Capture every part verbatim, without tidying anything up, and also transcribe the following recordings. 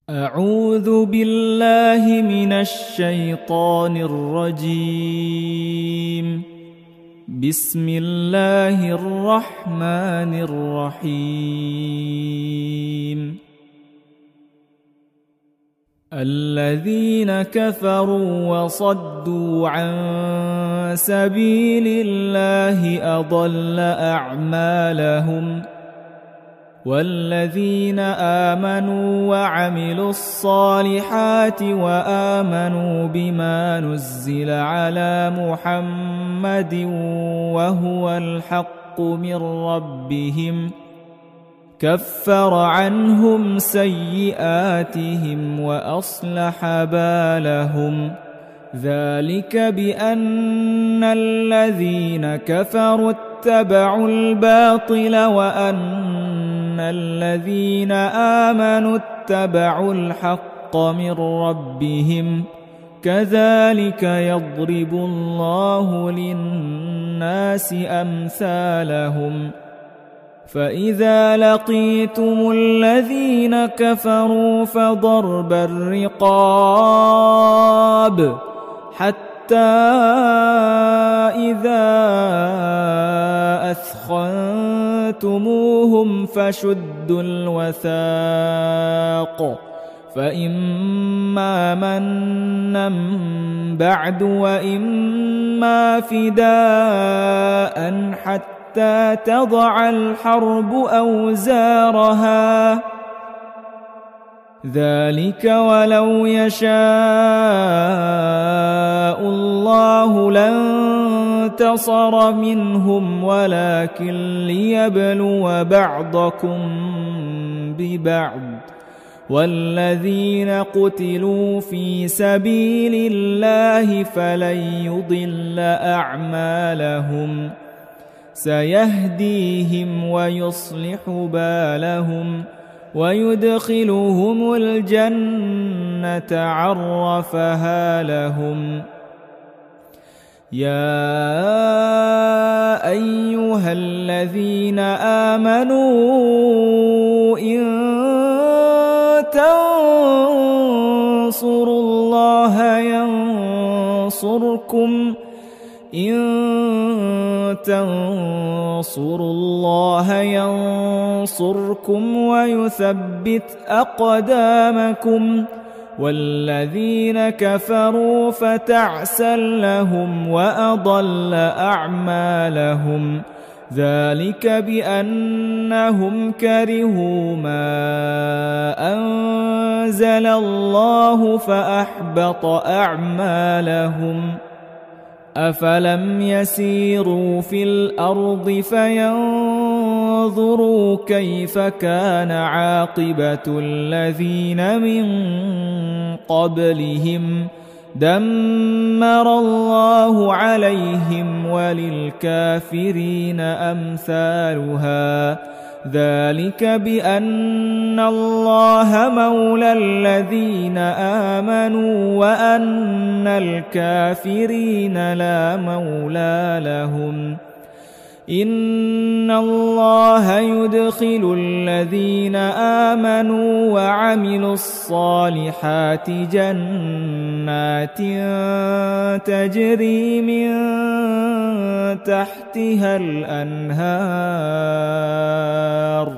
أعوذ بالله من الشيطان الرجيم. بسم الله الرحمن الرحيم. الذين كفروا وصدوا عن سبيل الله أضل أعمالهم، والذين آمنوا وعملوا الصالحات وآمنوا بما نزل على محمد وهو الحق من ربهم كفر عنهم سيئاتهم وأصلح بالهم. ذلك بأن الذين كفروا اتبعوا الباطل وأن الذين آمنوا اتبعوا الحق من ربهم، كذلك يضرب الله للناس أمثالهم. فإذا لقيتم الذين كفروا فضرب الرقاب حتى إذا أثخنتموهم فشدوا الوثاق، فإما منا بعد وإما فداء حتى حتى تضع الحرب أوزارها. ذلك ولو يشاء الله لانتصر منهم ولكن ليبلو بعضكم ببعض، والذين قتلوا في سبيل الله فلن يضل أعمالهم، سيهديهم ويصلح بالهم ويدخلهم الجنة عرفها لهم. يا أيها الذين آمنوا إن تنصروا الله ينصركم إن تنصروا الله ينصركم ويثبت أقدامكم، والذين كفروا فتعسا لهم وأضل أعمالهم. ذلك بأنهم كرهوا ما أنزل الله فأحبط أعمالهم. أفلم يسيروا في الأرض فينظروا كيف كان عاقبة الذين من قبلهم دمر الله عليهم وللكافرين أمثالها. ذلك بأن الله مولى الذين آمنوا وأن الكافرين لا مولى لهم. إن الله يدخل الذين آمنوا وعملوا الصالحات جنات تجري من تحتها الأنهار،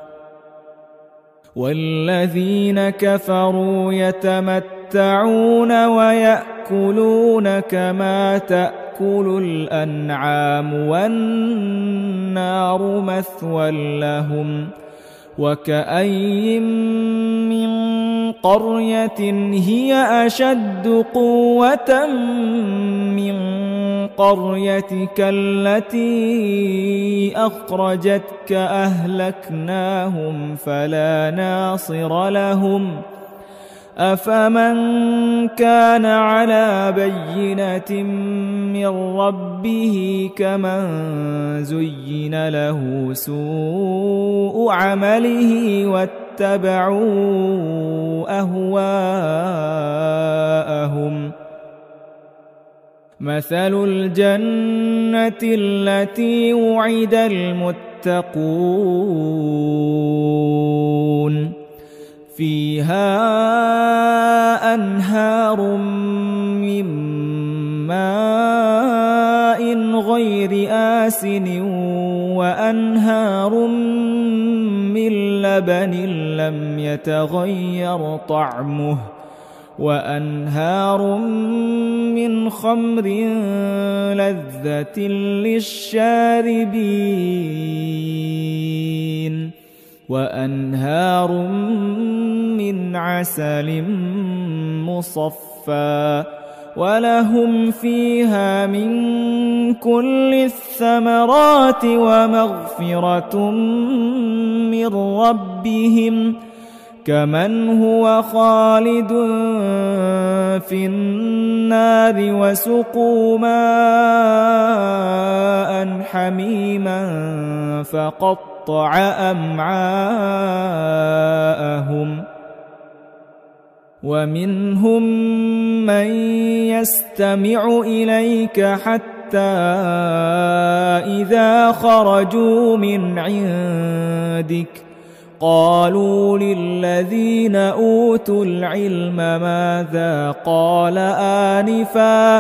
والذين كفروا يتمتعون ويأكلون كما تأكل الأنعام والنار مثوى لهم. وكأين من قرية هي أشد قوة من قريتك التي أخرجتك أهلكناهم فلا ناصر لهم. أفمن كان على بينة من ربه كمن زين له سوء عمله واتبعوا أهواءهم. مثل الجنة التي وعد المتقون فيها أنهار من ماء غير آسن وأنهار من لبن لم يتغير طعمه وأنهار من خمر لذة للشاربين وأنهار من عسل مصفى ولهم فيها من كل الثمرات ومغفرة من ربهم كمن هو خالد في النار وسقوا ماء حميما فقطع أمعاءهم ومنهم من يستمع إليك حتى إذا خرجوا من عندك قالوا للذين أوتوا العلم ماذا قال آنفا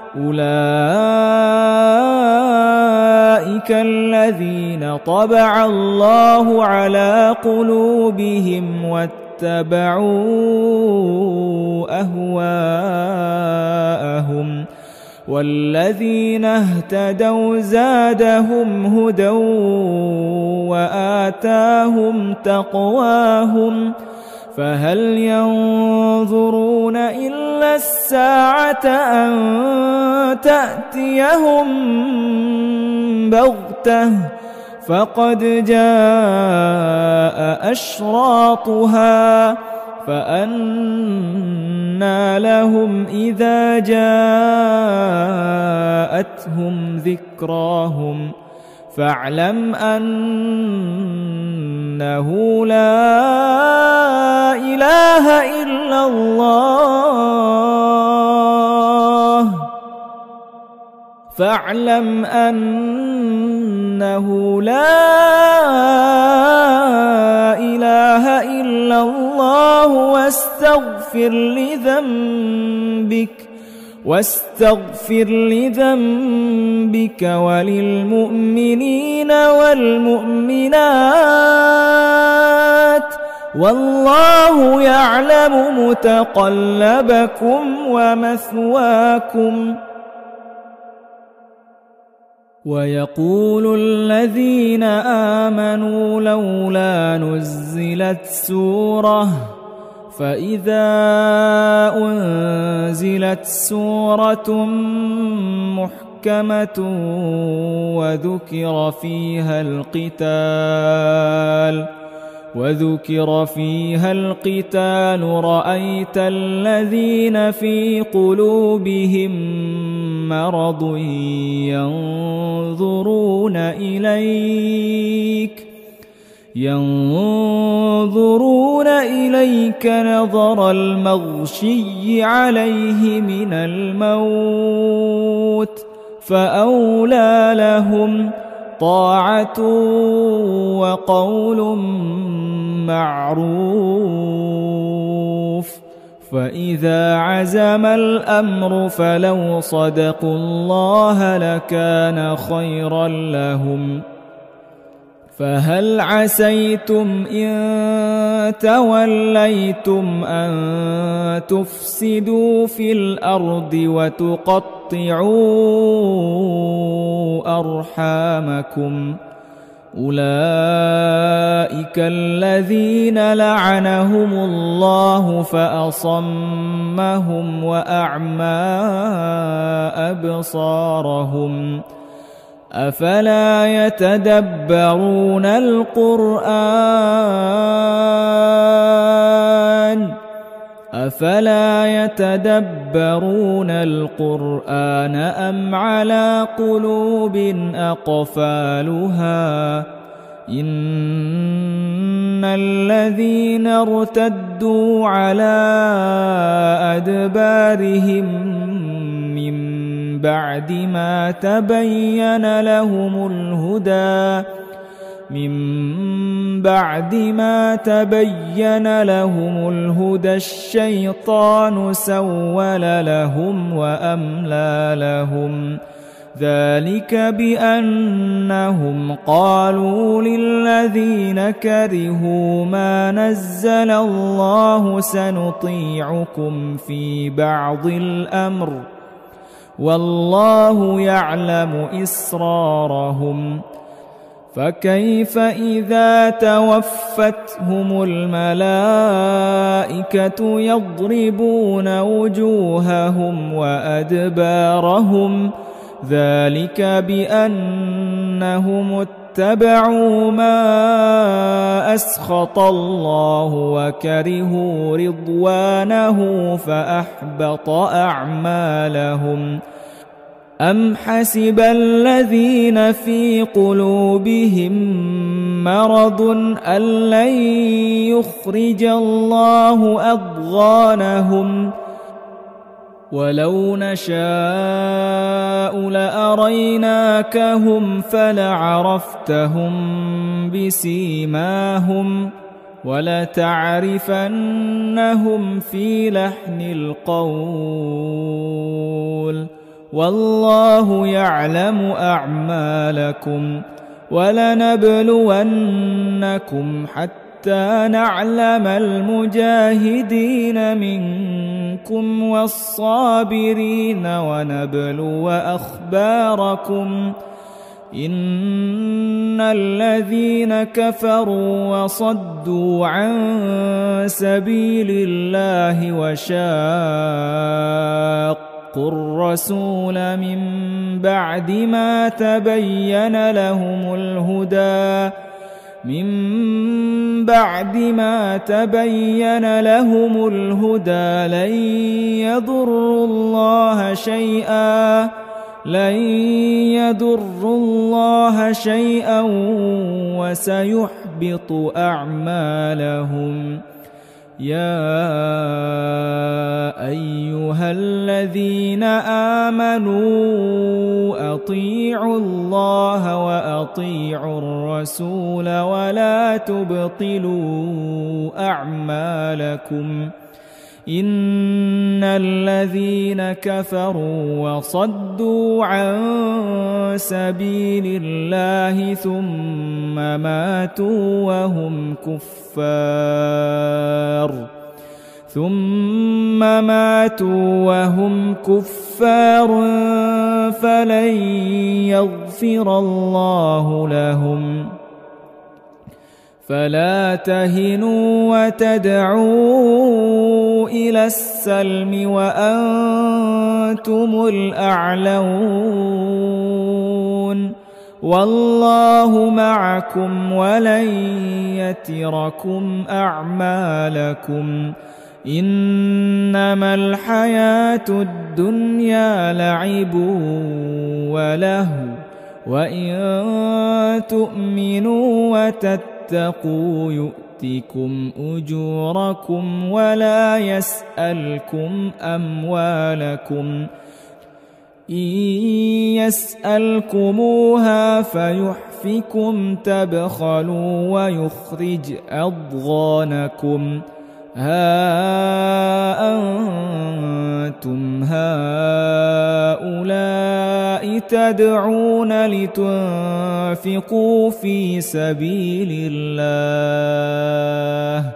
أولئك الذين طبع الله على قلوبهم واتبعوا أهواءهم والذين اهتدوا زادهم هدى وآتاهم تقواهم فهل ينظرون إلا الساعة أن تأتيهم بغتة فقد جاء أشراطها فأنى لهم إذا جاءتهم ذكراهم فاعلم أنه لا إله إلا الله فاعلم أنه لا إله إلا الله واستغفر لذنبك واستغفر لذنبك وللمؤمنين والمؤمنات والله يعلم متقلبكم ومثواكم. ويقول الذين آمنوا لولا نزلت سورة فإذا أنزلت سورة محكمة وذكر فيها القتال وذكر فيها القتال رأيت الذين في قلوبهم مرض ينظرون إليك ينظرون إليك نظر المغشي عليه من الموت فأولى لهم طاعة وقول معروف فإذا عزم الأمر فلو صدقوا الله لكان خيرا لهم فهل عسيتم إن توليتم أن تفسدوا في الأرض وتقطعوا أرحامكم أولئك الذين لعنهم الله فأصمهم وأعمى أبصارهم أفلا يتدبرون القرآن أفلا يتدبرون القرآن أم على قلوب أقفالها إن الذين ارتدوا على أدبارهم من بعد ما تبين لهم الهدى من بعد ما تبين لهم الهدى الشيطان سول لهم وأملى لهم ذلك بأنهم قالوا للذين كرهوا ما نزل الله سنطيعكم في بعض الأمر والله يعلم إسرارهم فكيف إذا توفتهم الملائكة يضربون وجوههم وأدبارهم ذلك بأنهم اتبعوا ما أسخط الله وكرهوا رضوانه فأحبط أعمالهم أم حسب الذين في قلوبهم مرض أن لن يخرج الله أضغانهم ولو نشاء لأريناكهم فلعرفتهم بسيماهم ولتعرفنهم في لحن القول والله يعلم أعمالكم ولنبلونكم حتى نعلم المجاهدين منكم والصابرين ونبلو أخباركم إن الذين كفروا وصدوا عن سبيل الله وشاقوا الرسول من بعد ما تبين لهم الهدى من بعد ما تبين لهم الهدى لن يضروا الله شيئا لن يضروا الله شيئا وسيحبط أعمالهم يا أيها الذين آمنوا أطيعوا الله وأطيعوا الرسول ولا تبطلوا أعمالكم إن الذين كفروا وصدوا عن سبيل الله ثم ماتوا وهم كفار ثم ماتوا وهم كفار فلن يغفر الله لهم فلا تهنوا وتدعوا إلى السلم وأنتم الأعلون والله معكم ولن يتركم أعمالكم إنما الحياة الدنيا لعب ولهو وإن تؤمنوا وتتقوا يؤتكم أجوركم ولا يسألكم أموالكم إن يسألكموها فيحفكم تبخلوا ويخرج أضغانكم ها أنتم هؤلاء تدعون لتنفقوا في سبيل الله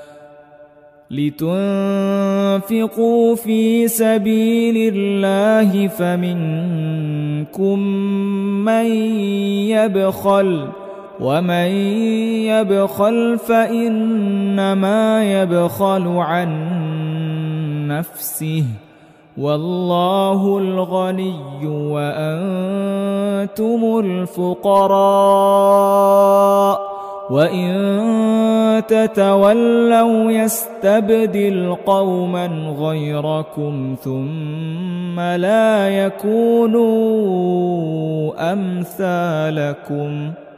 لتنفقوا في سبيل الله فمنكم من يبخل ومن يبخل فإنما يبخل عن نفسه والله الغني وأنتم الفقراء وإن تتولوا يستبدل قوما غيركم ثم لا يكونوا أمثالكم